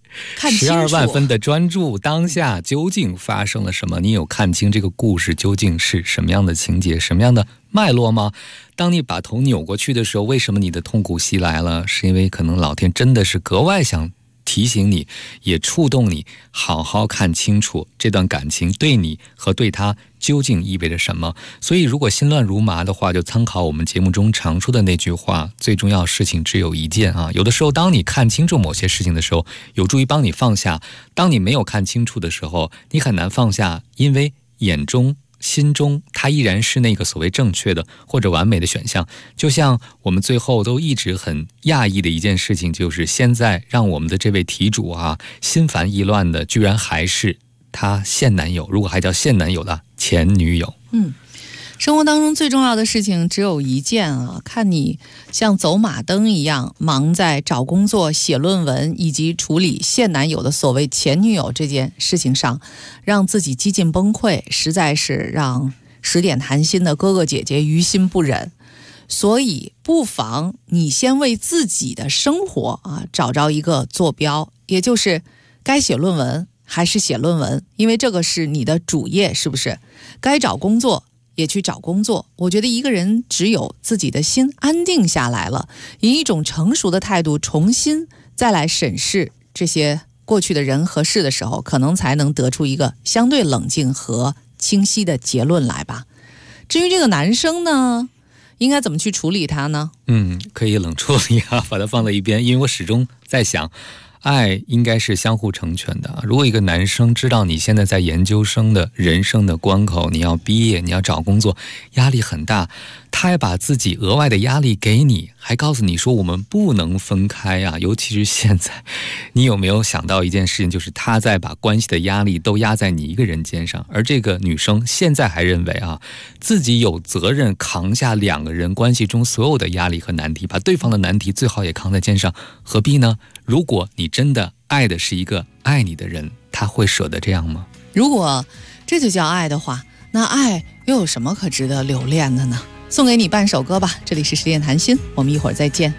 12万分的专注当下究竟发生了什么。你有看清这个故事究竟是什么样的情节，什么样的脉络吗？当你把头扭过去的时候，为什么你的痛苦袭来了？是因为可能老天真的是格外想提醒你，也触动你，好好看清楚这段感情对你和对他究竟意味着什么。所以如果心乱如麻的话，就参考我们节目中常说的那句话，最重要事情只有一件啊。有的时候当你看清楚某些事情的时候，有助于帮你放下；当你没有看清楚的时候，你很难放下，因为眼中心中它依然是那个所谓正确的或者完美的选项。就像我们最后都一直很讶异的一件事情，就是现在让我们的这位题主啊心烦意乱的，居然还是他现男友，如果还叫现男友的前女友。 生活当中最重要的事情只有一件啊，看你像走马灯一样忙在找工作、写论文以及处理现男友的所谓前女友这件事情上，让自己几近崩溃，实在是让10点谈心的哥哥姐姐于心不忍。所以不妨你先为自己的生活啊找着一个坐标，也就是该写论文还是写论文，因为这个是你的主业，是不是？该找工作也去找工作。我觉得一个人只有自己的心安定下来了，以一种成熟的态度重新再来审视这些过去的人和事的时候，可能才能得出一个相对冷静和清晰的结论来吧。至于这个男生呢，应该怎么去处理他呢？ 可以冷处理啊，把它放在一边。因为我始终在想，爱应该是相互成全的。如果一个男生知道你现在在研究生的人生的关口，你要毕业，你要找工作，压力很大，他还把自己额外的压力给你，还告诉你说我们不能分开啊。尤其是现在，你有没有想到一件事情，就是他在把关系的压力都压在你一个人肩上，而这个女生现在还认为啊，自己有责任扛下2个人关系中所有的压力和难题，把对方的难题最好也扛在肩上，何必呢？如果你真的爱的是一个爱你的人，他会舍得这样吗？ 如果这就叫爱的话，那爱又有什么可值得留恋的呢？送给你半首歌吧，这里是10点谈心，我们一会儿再见。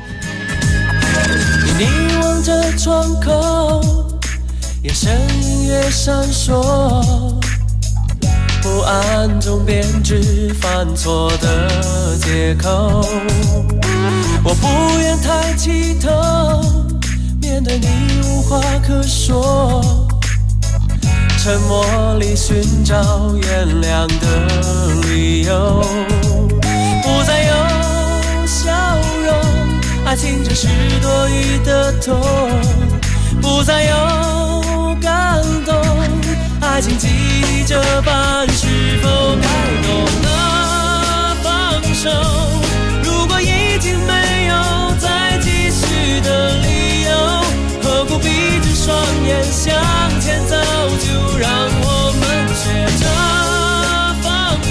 你望着窗口，夜深音乐闪烁，不安中编织犯错的借口。我不愿抬起头，面对你无话可说，沉默里寻找原谅的理由。不再有笑容，爱情只是多余的痛。不再有感动，爱情记忆这般，是否该懂得放手？如果已经没有再继续的理由，何苦闭着双眼向前走？就让我们学着放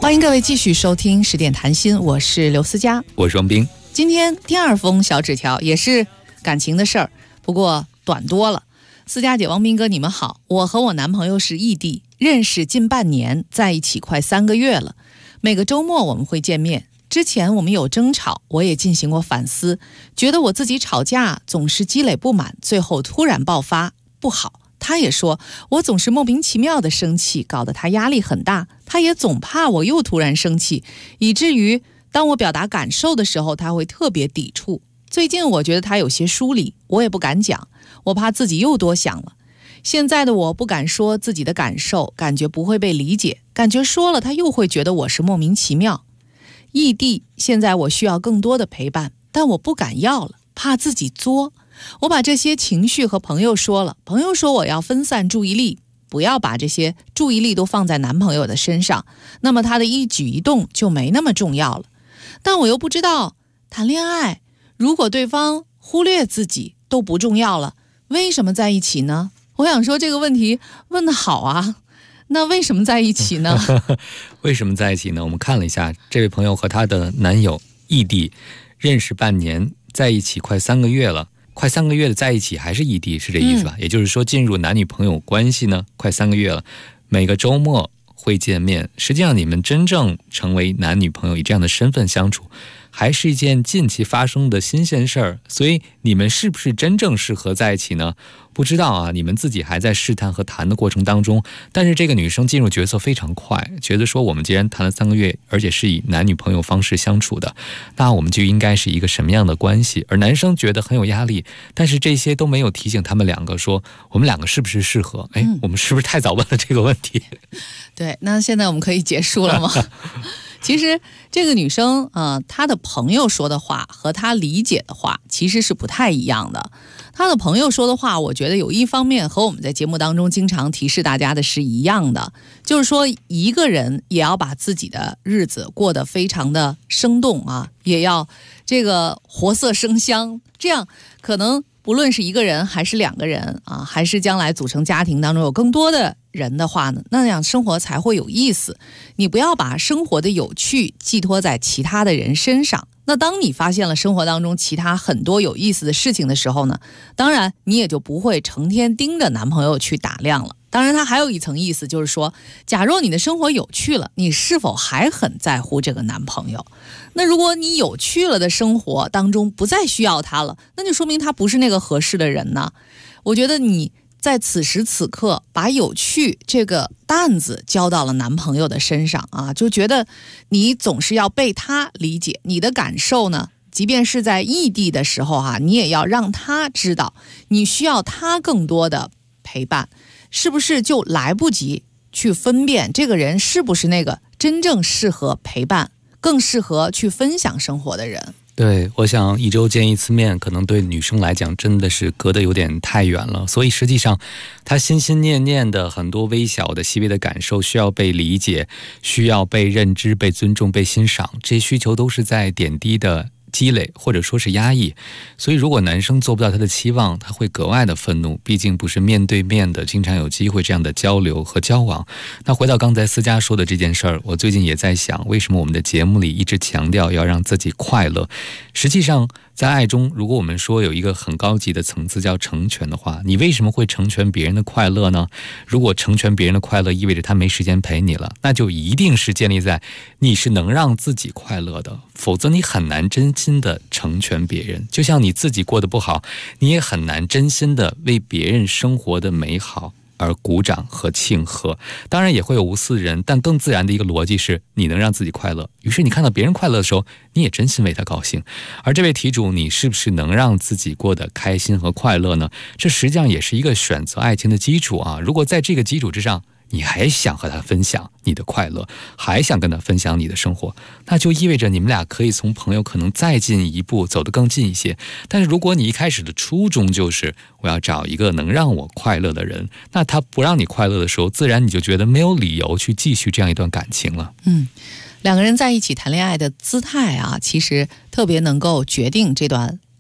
欢迎各位继续收听10点谈心，我是刘思佳， 我是王斌。 今天第2封小纸条也是感情的事儿，不过短多了。思佳姐、王斌哥，你们好，我和我男朋友是异地，认识近半年，在一起快3个月了。每个周末我们会见面。之前我们有争吵，我也进行过反思，觉得我自己吵架总是积累不满，最后突然爆发，不好。他也说我总是莫名其妙的生气，搞得他压力很大。他也总怕我又突然生气，以至于当我表达感受的时候，他会特别抵触。最近我觉得他有些疏离，我也不敢讲，我怕自己又多想了。现在的我不敢说自己的感受，感觉不会被理解，感觉说了他又会觉得我是莫名其妙。异地，现在我需要更多的陪伴，但我不敢要了，怕自己作。我把这些情绪和朋友说了，朋友说我要分散注意力，不要把这些注意力都放在男朋友的身上，那么他的一举一动就没那么重要了。但我又不知道，谈恋爱如果对方忽略自己都不重要了，为什么在一起呢？我想说这个问题问得好啊，那为什么在一起呢？ 为什么在一起呢？我们看了一下，这位朋友和她的男友异地，认识半年，在一起快3个月了。快3个月的在一起还是异地，是这意思吧？也就是说进入男女朋友关系呢，快3个月了，每个周末会见面。实际上你们真正成为男女朋友，以这样的身份相处，还是一件近期发生的新鲜事儿。所以你们是不是真正适合在一起呢？不知道啊，你们自己还在试探和谈的过程当中。但是这个女生进入角色非常快，觉得说我们既然谈了3个月，而且是以男女朋友方式相处的，那我们就应该是一个什么样的关系？而男生觉得很有压力，但是这些都没有提醒他们两个说我们两个是不是适合？我们是不是太早问了这个问题？ 对，那现在我们可以结束了吗？其实这个女生她的朋友说的话和她理解的话其实是不太一样的。她的朋友说的话，我觉得有一方面和我们在节目当中经常提示大家的是一样的，就是说一个人也要把自己的日子过得非常的生动啊，也要这个活色生香，这样可能不论是一个人还是2个人啊，还是将来组成家庭当中有更多的人的话呢，那样生活才会有意思。你不要把生活的有趣寄托在其他的人身上。那当你发现了生活当中其他很多有意思的事情的时候呢，当然你也就不会成天盯着男朋友去打量了。当然它还有一层意思，就是说假若你的生活有趣了，你是否还很在乎这个男朋友？那如果你有趣了的生活当中不再需要他了，那就说明他不是那个合适的人呢。我觉得你在此时此刻把有趣这个担子交到了男朋友的身上啊，就觉得你总是要被他理解，你的感受呢，即便是在异地的时候你也要让他知道你需要他更多的陪伴。是不是就来不及去分辨这个人是不是那个真正适合陪伴更适合去分享生活的人？ 对，我想1周见1次面可能对女生来讲真的是隔得有点太远了，所以实际上她心心念念的很多微小的细微的感受需要被理解，需要被认知、被尊重、被欣赏，这些需求都是在点滴的积累或者说是压抑。所以如果男生做不到他的期望，他会格外的愤怒，毕竟不是面对面的经常有机会这样的交流和交往。那回到刚才思佳说的这件事儿，我最近也在想，为什么我们的节目里一直强调要让自己快乐？实际上在爱中，如果我们说有一个很高级的层次叫成全的话，你为什么会成全别人的快乐呢？如果成全别人的快乐意味着他没时间陪你了，那就一定是建立在你是能让自己快乐的，否则你很难真心的成全别人。就像你自己过得不好，你也很难真心的为别人生活的美好而鼓掌和庆贺。当然也会有无私人，但更自然的一个逻辑是你能让自己快乐，于是你看到别人快乐的时候，你也真心为他高兴。而这位题主，你是不是能让自己过得开心和快乐呢？这实际上也是一个选择爱情的基础啊。如果在这个基础之上，你还想和他分享你的快乐，还想跟他分享你的生活，那就意味着你们俩可以从朋友可能再进一步，走得更近一些。但是如果你一开始的初衷就是我要找一个能让我快乐的人，那他不让你快乐的时候，自然你就觉得没有理由去继续这样一段感情了。 2个人在一起谈恋爱的姿态啊，其实特别能够决定这段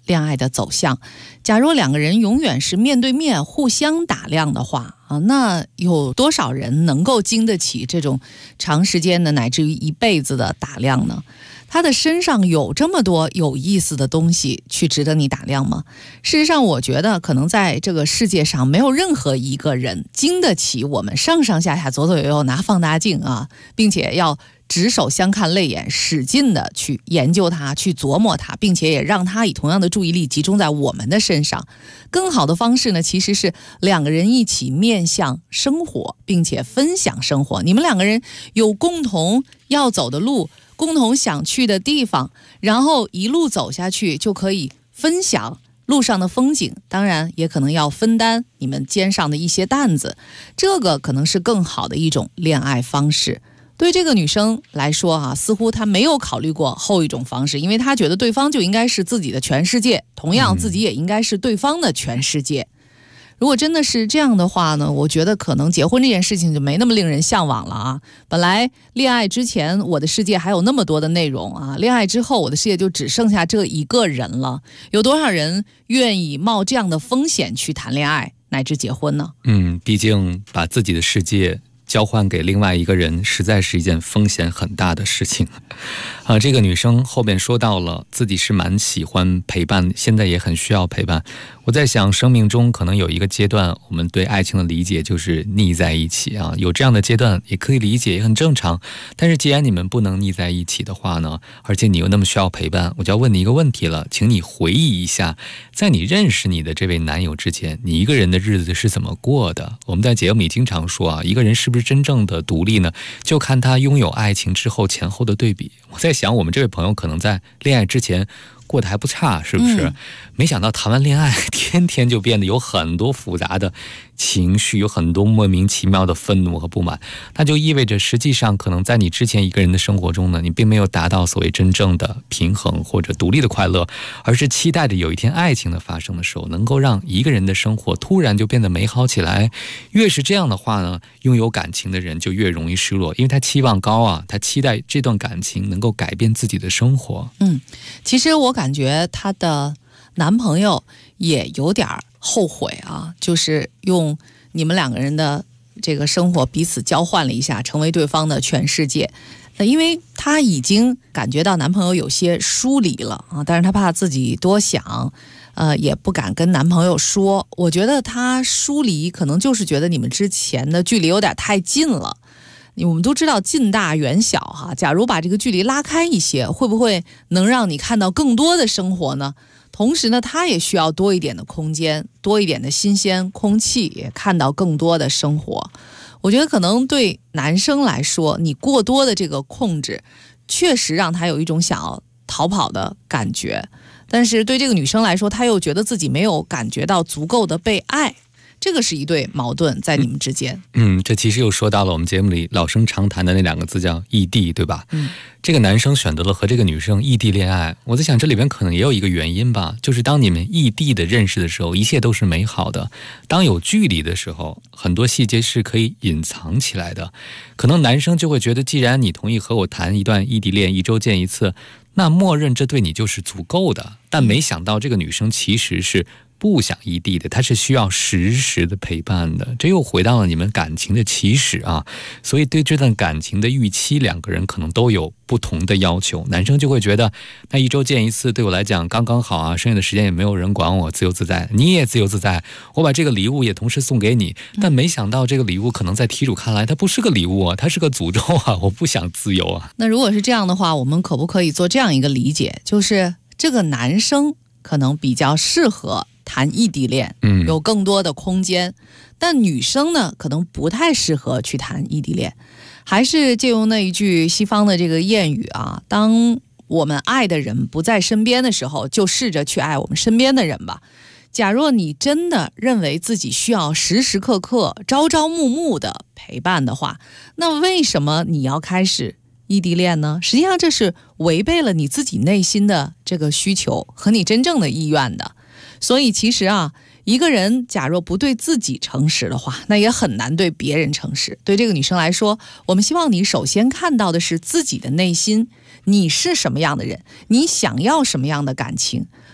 恋爱的走向。假如两个人永远是面对面互相打量的话啊，那有多少人能够经得起这种长时间的乃至于一辈子的打量呢？他的身上有这么多有意思的东西去值得你打量吗？事实上，我觉得可能在这个世界上没有任何一个人经得起我们上上下下左左右右拿放大镜啊，并且要执手相看泪眼，使劲的去研究它，去琢磨它，并且也让它以同样的注意力集中在我们的身上。更好的方式呢，其实是两个人一起面向生活，并且分享生活。你们两个人有共同要走的路，共同想去的地方，然后一路走下去，就可以分享路上的风景，当然也可能要分担你们肩上的一些担子，这个可能是更好的一种恋爱方式。对这个女生来说啊，似乎她没有考虑过后一种方式，因为她觉得对方就应该是自己的全世界，同样自己也应该是对方的全世界。如果真的是这样的话呢，我觉得可能结婚这件事情就没那么令人向往了啊。本来恋爱之前我的世界还有那么多的内容啊，恋爱之后我的世界就只剩下这一个人了。有多少人愿意冒这样的风险去谈恋爱乃至结婚呢？ 毕竟把自己的世界交换给另外一个人，实在是一件风险很大的事情。这个女生后边说到了自己是蛮喜欢陪伴，现在也很需要陪伴。我在想，生命中可能有一个阶段，我们对爱情的理解就是腻在一起啊，有这样的阶段也可以理解，也很正常。但是既然你们不能腻在一起的话呢，而且你又那么需要陪伴，我就要问你一个问题了，请你回忆一下，在你认识你的这位男友之前，你一个人的日子是怎么过的？我们在节目里经常说啊，一个人是不是真正的独立呢？就看他拥有爱情之后前后的对比。我在想，我们这位朋友可能在恋爱之前过得还不差，是不是？没想到谈完恋爱，天天就变得有很多复杂的情绪，有很多莫名其妙的愤怒和不满。那就意味着，实际上可能在你之前一个人的生活中呢，你并没有达到所谓真正的平衡或者独立的快乐，而是期待着有一天爱情的发生的时候，能够让一个人的生活突然就变得美好起来。越是这样的话呢，拥有感情的人就越容易失落，因为他期望高啊，他期待这段感情能够改变自己的生活。 其实我感觉她的男朋友也有点后悔啊，就是用你们两个人的这个生活彼此交换了一下，成为对方的全世界。因为她已经感觉到男朋友有些疏离了啊，但是她怕自己多想，也不敢跟男朋友说。我觉得她疏离可能就是觉得你们之前的距离有点太近了。我们都知道近大远小哈，假如把这个距离拉开一些，会不会能让你看到更多的生活呢？同时呢，他也需要多一点的空间，多一点的新鲜空气，也看到更多的生活。我觉得可能对男生来说，你过多的这个控制确实让他有一种想要逃跑的感觉，但是对这个女生来说，她又觉得自己没有感觉到足够的被爱。这个是一对矛盾在你们之间。 这其实又说到了我们节目里老生常谈的那两个字，叫异地，对吧？这个男生选择了和这个女生异地恋爱，我在想这里边可能也有一个原因吧，就是当你们异地的认识的时候，一切都是美好的。当有距离的时候，很多细节是可以隐藏起来的。可能男生就会觉得，既然你同意和我谈一段异地恋，一周见一次，那默认这对你就是足够的。但没想到这个女生其实是不想异地的，他是需要实时的陪伴的。这又回到了你们感情的起始啊，所以对这段感情的预期，两个人可能都有不同的要求。男生就会觉得，那一周见一次对我来讲刚刚好啊，剩下的时间也没有人管我，自由自在，你也自由自在，我把这个礼物也同时送给你。但没想到这个礼物可能在题主看来，它不是个礼物啊，它是个诅咒啊，我不想自由啊。 那如果是这样的话，我们可不可以做这样一个理解，就是这个男生可能比较适合谈异地恋，有更多的空间，但女生呢可能不太适合去谈异地恋。还是借用那一句西方的这个谚语啊，当我们爱的人不在身边的时候，就试着去爱我们身边的人吧。假若你真的认为自己需要时时刻刻朝朝暮暮的陪伴的话，那为什么你要开始异地恋呢？实际上这是违背了你自己内心的这个需求和你真正的意愿的。所以其实啊，一个人假若不对自己诚实的话，那也很难对别人诚实。对这个女生来说，我们希望你首先看到的是自己的内心，你是什么样的人，你想要什么样的感情，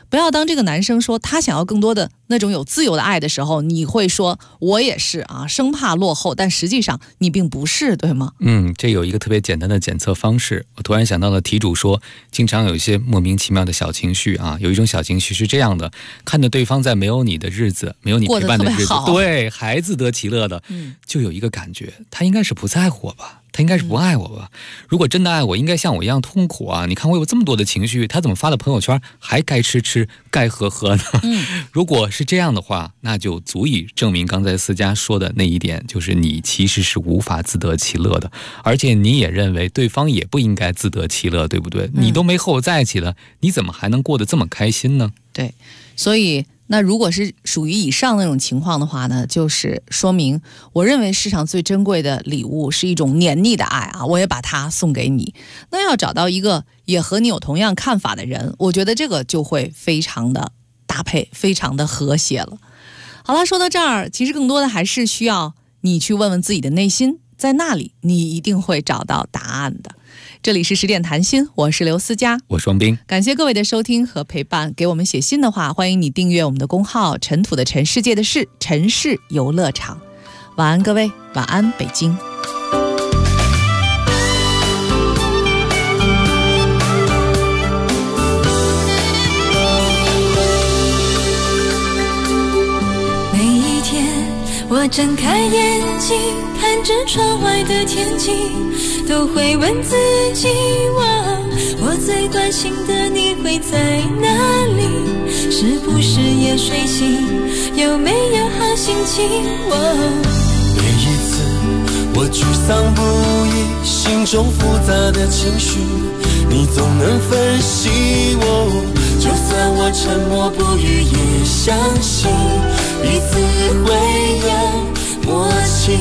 不要当这个男生说他想要更多的那种有自由的爱的时候，你会说我也是啊，生怕落后，但实际上你并不是，对吗？ 这有一个特别简单的检测方式。我突然想到了题主说经常有一些莫名其妙的小情绪啊，有一种小情绪是这样的，看着对方在没有你的日子，没有你陪伴的日子，对孩子得其乐的，就有一个感觉，他应该是不在乎我吧，他应该是不爱我吧，如果真的爱我，应该像我一样痛苦啊，你看我有这么多的情绪，他怎么发的朋友圈还该吃吃该喝喝呢？如果是这样的话，那就足以证明刚才思佳说的那一点，就是你其实是无法自得其乐的，而且你也认为对方也不应该自得其乐，对不对？你都没和我在一起了，你怎么还能过得这么开心呢？ 对，所以那如果是属于以上那种情况的话呢，就是说明我认为世上最珍贵的礼物是一种黏腻的爱啊，我也把它送给你。那要找到一个也和你有同样看法的人，我觉得这个就会非常的搭配，非常的和谐了。好了，说到这儿，其实更多的还是需要你去问问自己的内心，在那里你一定会找到答案的。这里是10点谈心，我是刘思佳， 我是王斌， 感谢各位的收听和陪伴。给我们写信的话，欢迎你订阅我们的公号尘土的尘，世界的事，尘世游乐场。晚安各位，晚安北京。 每一天我睁开眼睛，看着窗外的天气，都会问自己，我最关心的你会在哪里？是不是也睡醒？有没有好心情？ 每一次我沮丧不已，心中复杂的情绪，你总能分析我。就算我沉默不语，也相信彼此会有默契。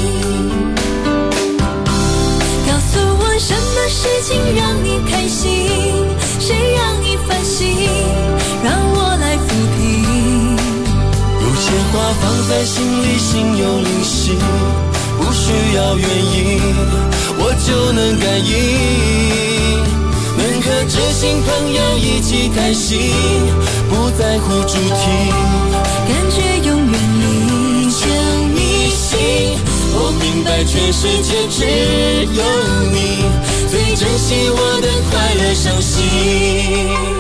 告诉我什么事情让你开心，谁让你烦心，让我来抚平。 有些话放在心里，心有灵犀，不需要原因，我就能感应。能和知心朋友一起开心，不在乎主题， 感觉永远离着你心。我明白全世界只有你最珍惜我的快乐伤心。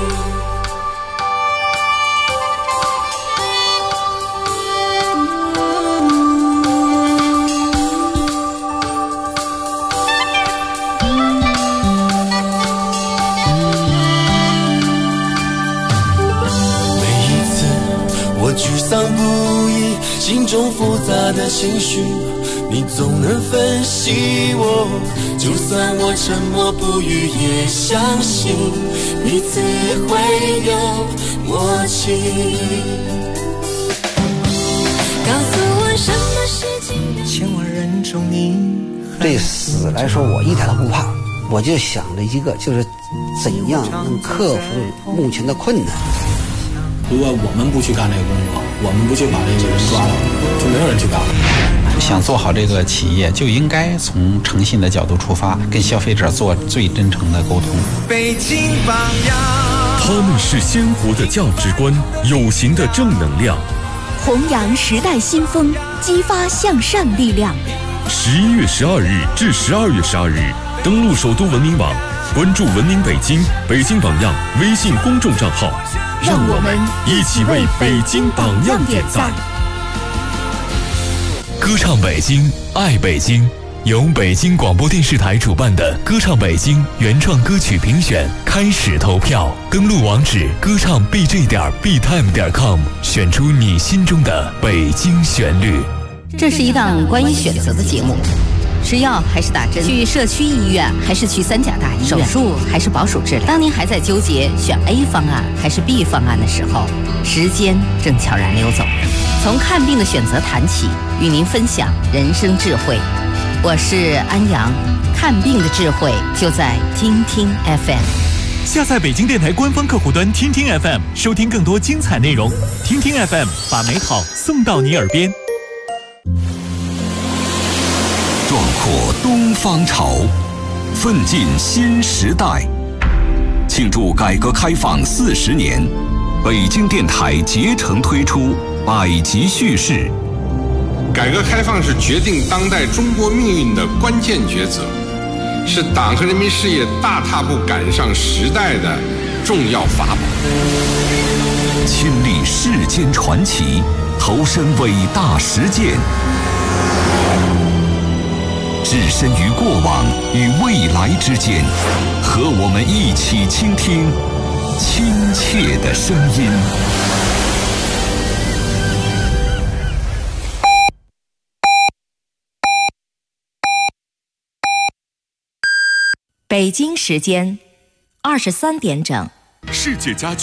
沮丧不已，心中复杂的情绪，你总能分析我。就算我沉默不语，也相信彼此会有默契。 告诉我什么事情请我认出你。对死来说，我一点都不怕，我就想着一个，就是怎样能克服目前的困难。 如果我们不去干这个工作，我们不去把这个人抓了，就没有人去干了。 想做好这个企业，就应该从诚信的角度出发，跟消费者做最真诚的沟通。 北京榜样， 他们是鲜活的价值观，有形的正能量， 弘扬时代新风，激发向善力量。 11月12日至12月12日，登录首都文明网，关注文明北京、北京榜样微信公众账号，让我们一起为北京榜样点赞。 歌唱北京，爱北京，由北京广播电视台主办的歌唱北京原创歌曲评选开始投票，登录网址歌唱 bj.btime.com， 选出你心中的北京旋律。 这是一档关于选择的节目，吃药还是打针，去社区医院还是去三甲大医院，手术还是保守治疗。当您还在纠结选 A 方案还是 B 方案的时候，时间正悄然溜走。从看病的选择谈起，与您分享人生智慧。我是安阳，看病的智慧就在听听 FM。 下载北京电台官方客户端听听 FM， 收听更多精彩内容。听听 FM， 把美好送到你耳边。 壮阔东方潮，奋进新时代。庆祝改革开放40年， 北京电台竭诚推出百集叙事。 改革开放是决定当代中国命运的关键抉择，是党和人民事业大踏步赶上时代的重要法宝。 亲历世间传奇，投身伟大实践，置身于过往与未来之间，和我们一起倾听亲切的声音。 北京时间23点整。 世界家居